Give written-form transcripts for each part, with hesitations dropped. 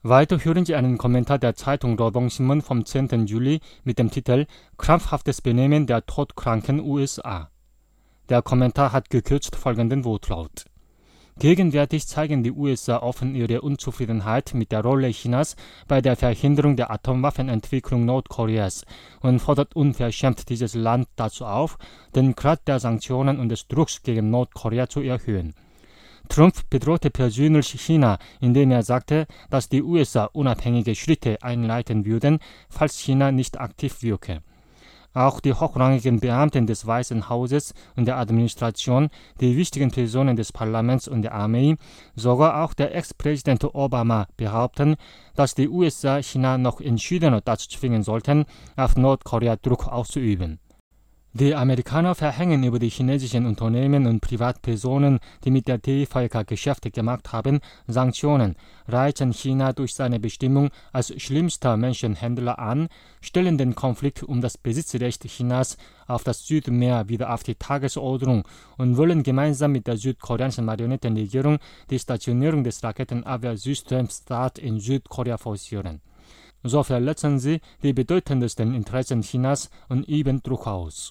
Weiter hören Sie einen Kommentar der Zeitung Rodong-Sinmun vom 10. Juli mit dem Titel Krampfhaftes Benehmen der todkranken USA. Der Kommentar hat gekürzt folgenden Wortlaut: Gegenwärtig zeigen die USA offen ihre Unzufriedenheit mit der Rolle Chinas bei der Verhinderung der Atomwaffenentwicklung Nordkoreas und fordert unverschämt dieses Land dazu auf, den Grad der Sanktionen und des Drucks gegen Nordkorea zu erhöhen. Trump bedrohte persönlich China, indem er sagte, dass die USA unabhängige Schritte einleiten würden, falls China nicht aktiv wirke. Auch die hochrangigen Beamten des Weißen Hauses und der Administration, die wichtigen Personen des Parlaments und der Armee, sogar auch der Ex-Präsident Obama behaupten, dass die USA China noch entschiedener dazu zwingen sollten, auf Nordkorea Druck auszuüben. Die Amerikaner verhängen über die chinesischen Unternehmen und Privatpersonen, die mit der TVK Geschäfte gemacht haben, Sanktionen, reizen China durch seine Bestimmung als schlimmster Menschenhändler an, stellen den Konflikt um das Besitzrecht Chinas auf das Südmeer wieder auf die Tagesordnung und wollen gemeinsam mit der südkoreanischen Marionettenregierung die Stationierung des Raketenabwehrsystems THAAD in Südkorea forcieren. So verletzen sie die bedeutendsten Interessen Chinas und üben Druck aus.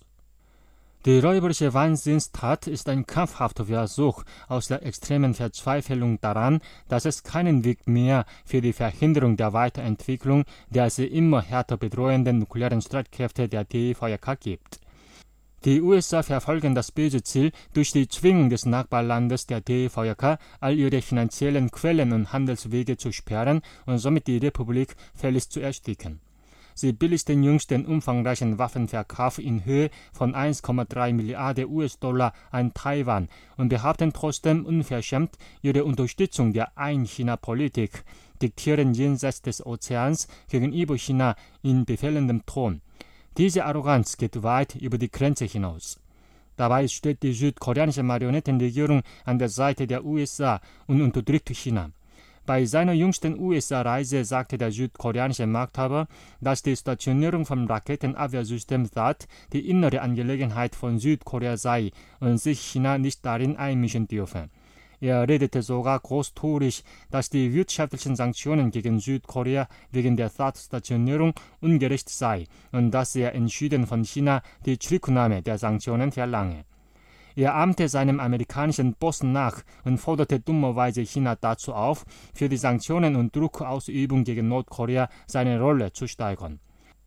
Die räuberische Wahnsinnstat ist ein kampfhafter Versuch aus der extremen Verzweiflung daran, dass es keinen Weg mehr für die Verhinderung der Weiterentwicklung der sie immer härter bedrohenden nuklearen Streitkräfte der TVK gibt. Die USA verfolgen das böse Ziel, durch die Zwingung des Nachbarlandes der TVK all ihre finanziellen Quellen und Handelswege zu sperren und somit die Republik völlig zu ersticken. Sie billigten jüngst den umfangreichen Waffenverkauf in Höhe von 1,3 Milliarden US-Dollar an Taiwan und behaupten trotzdem unverschämt, ihre Unterstützung der Ein-China-Politik, diktieren jenseits des Ozeans gegenüber China in befehlendem Ton. Diese Arroganz geht weit über die Grenze hinaus. Dabei steht die südkoreanische Marionettenregierung an der Seite der USA und unterdrückt China. Bei seiner jüngsten USA-Reise sagte der südkoreanische Machthaber, dass die Stationierung vom Raketenabwehrsystem THAAD die innere Angelegenheit von Südkorea sei und sich China nicht darin einmischen dürfe. Er redete sogar großturig, dass die wirtschaftlichen Sanktionen gegen Südkorea wegen der THAAD-Stationierung ungerecht sei und dass er entschieden von China die Zurücknahme der Sanktionen verlange. Er ahmte seinem amerikanischen Boss nach und forderte dummerweise China dazu auf, für die Sanktionen und Druckausübung gegen Nordkorea seine Rolle zu steigern.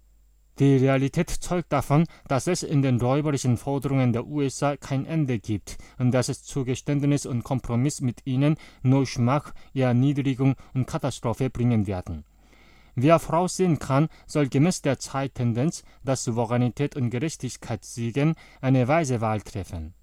Die Realität zeugt davon, dass es in den räuberischen Forderungen der USA kein Ende gibt und dass es zu Geständnis und Kompromiss mit ihnen nur Schmach, Erniedrigung und Katastrophe bringen werden. Wer voraussehen kann, soll gemäß der Zeittendenz, dass Souveränität und Gerechtigkeit siegen, eine weise Wahl treffen.